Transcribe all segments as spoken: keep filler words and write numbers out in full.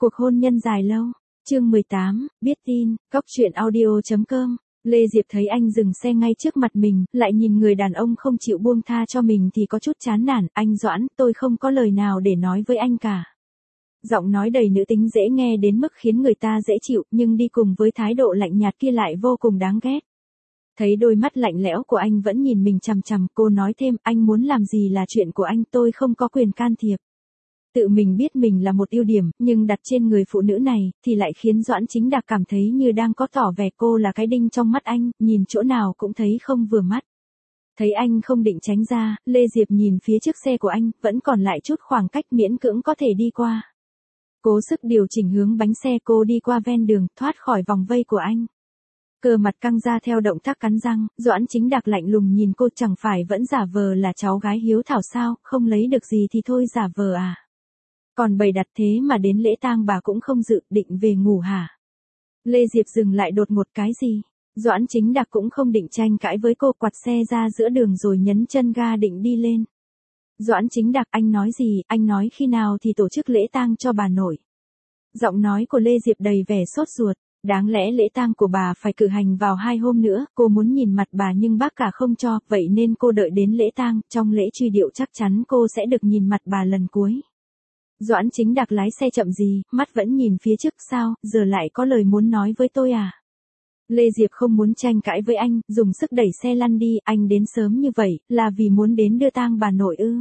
Cuộc hôn nhân dài lâu. Chương mười tám, biết tin, góc truyện audio chấm com. Lê Diệp thấy anh dừng xe ngay trước mặt mình, lại nhìn người đàn ông không chịu buông tha cho mình thì có chút chán nản. Anh Doãn, tôi không có lời nào để nói với anh cả. Giọng nói đầy nữ tính dễ nghe đến mức khiến người ta dễ chịu, nhưng đi cùng với thái độ lạnh nhạt kia lại vô cùng đáng ghét. Thấy đôi mắt lạnh lẽo của anh vẫn nhìn mình chằm chằm, cô nói thêm, anh muốn làm gì là chuyện của anh, tôi không có quyền can thiệp. Tự mình biết mình là một ưu điểm, nhưng đặt trên người phụ nữ này, thì lại khiến Doãn Chính Đạc cảm thấy như đang có tỏ vẻ cô là cái đinh trong mắt anh, nhìn chỗ nào cũng thấy không vừa mắt. Thấy anh không định tránh ra, Lê Diệp nhìn phía trước xe của anh, vẫn còn lại chút khoảng cách miễn cưỡng có thể đi qua. Cố sức điều chỉnh hướng bánh xe, cô đi qua ven đường, thoát khỏi vòng vây của anh. Cơ mặt căng ra theo động tác cắn răng, Doãn Chính Đạc lạnh lùng nhìn cô, chẳng phải vẫn giả vờ là cháu gái hiếu thảo sao, không lấy được gì thì thôi giả vờ à. Còn bày đặt thế mà đến lễ tang bà cũng không dự, định về ngủ hả? Lê Diệp dừng lại đột ngột, cái gì? Doãn Chính Đạc cũng không định tranh cãi với cô, quặt xe ra giữa đường rồi nhấn chân ga định đi lên. Doãn Chính Đạc, anh nói gì, anh nói khi nào thì tổ chức lễ tang cho bà nội? Giọng nói của Lê Diệp đầy vẻ sốt ruột. Đáng lẽ lễ tang của bà phải cử hành vào hai hôm nữa, cô muốn nhìn mặt bà nhưng bác cả không cho, vậy nên cô đợi đến lễ tang, trong lễ truy điệu chắc chắn cô sẽ được nhìn mặt bà lần cuối. Doãn Chính Đạc lái xe chậm gì, mắt vẫn nhìn phía trước, sao, giờ lại có lời muốn nói với tôi à? Lê Diệp không muốn tranh cãi với anh, dùng sức đẩy xe lăn đi, anh đến sớm như vậy, là vì muốn đến đưa tang bà nội ư?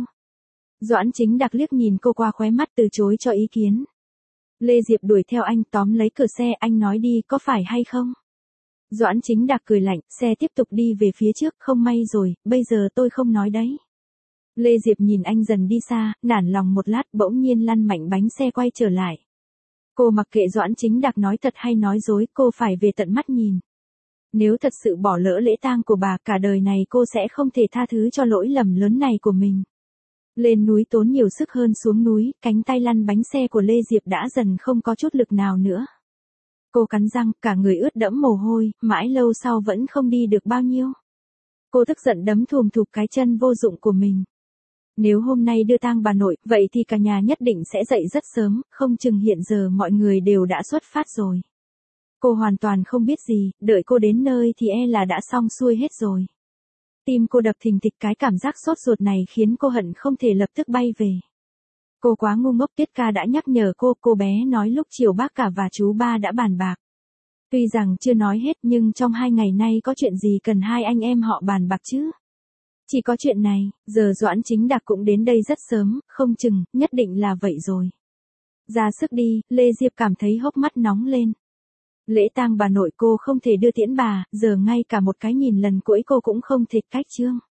Doãn Chính Đạc liếc nhìn cô qua khóe mắt từ chối cho ý kiến. Lê Diệp đuổi theo anh, tóm lấy cửa xe, anh nói đi, có phải hay không? Doãn Chính Đạc cười lạnh, xe tiếp tục đi về phía trước, không may rồi, bây giờ tôi không nói đấy. Lê Diệp nhìn anh dần đi xa, nản lòng một lát, bỗng nhiên lăn mạnh bánh xe quay trở lại. Cô mặc kệ Doãn Chính Đạc nói thật hay nói dối, cô phải về tận mắt nhìn. Nếu thật sự bỏ lỡ lễ tang của bà, cả đời này cô sẽ không thể tha thứ cho lỗi lầm lớn này của mình. Lên núi tốn nhiều sức hơn xuống núi, cánh tay lăn bánh xe của Lê Diệp đã dần không có chút lực nào nữa. Cô cắn răng, cả người ướt đẫm mồ hôi, mãi lâu sau vẫn không đi được bao nhiêu. Cô tức giận đấm thùm thụp cái chân vô dụng của mình. Nếu hôm nay đưa tang bà nội, vậy thì cả nhà nhất định sẽ dậy rất sớm, không chừng hiện giờ mọi người đều đã xuất phát rồi. Cô hoàn toàn không biết gì, đợi cô đến nơi thì e là đã xong xuôi hết rồi. Tim cô đập thình thịch, cái cảm giác sốt ruột này khiến cô hận không thể lập tức bay về. Cô quá ngu ngốc, Tiết Ca đã nhắc nhở cô, cô bé nói lúc chiều bác cả và chú ba đã bàn bạc. Tuy rằng chưa nói hết nhưng trong hai ngày nay có chuyện gì cần hai anh em họ bàn bạc chứ? Chỉ có chuyện này, giờ Doãn Chính Đạc cũng đến đây rất sớm, không chừng, nhất định là vậy rồi. Ra sức đi, Lê Diệp cảm thấy hốc mắt nóng lên. Lễ tang bà nội cô không thể đưa tiễn bà, giờ ngay cả một cái nhìn lần cuối cô cũng không thể cách trương.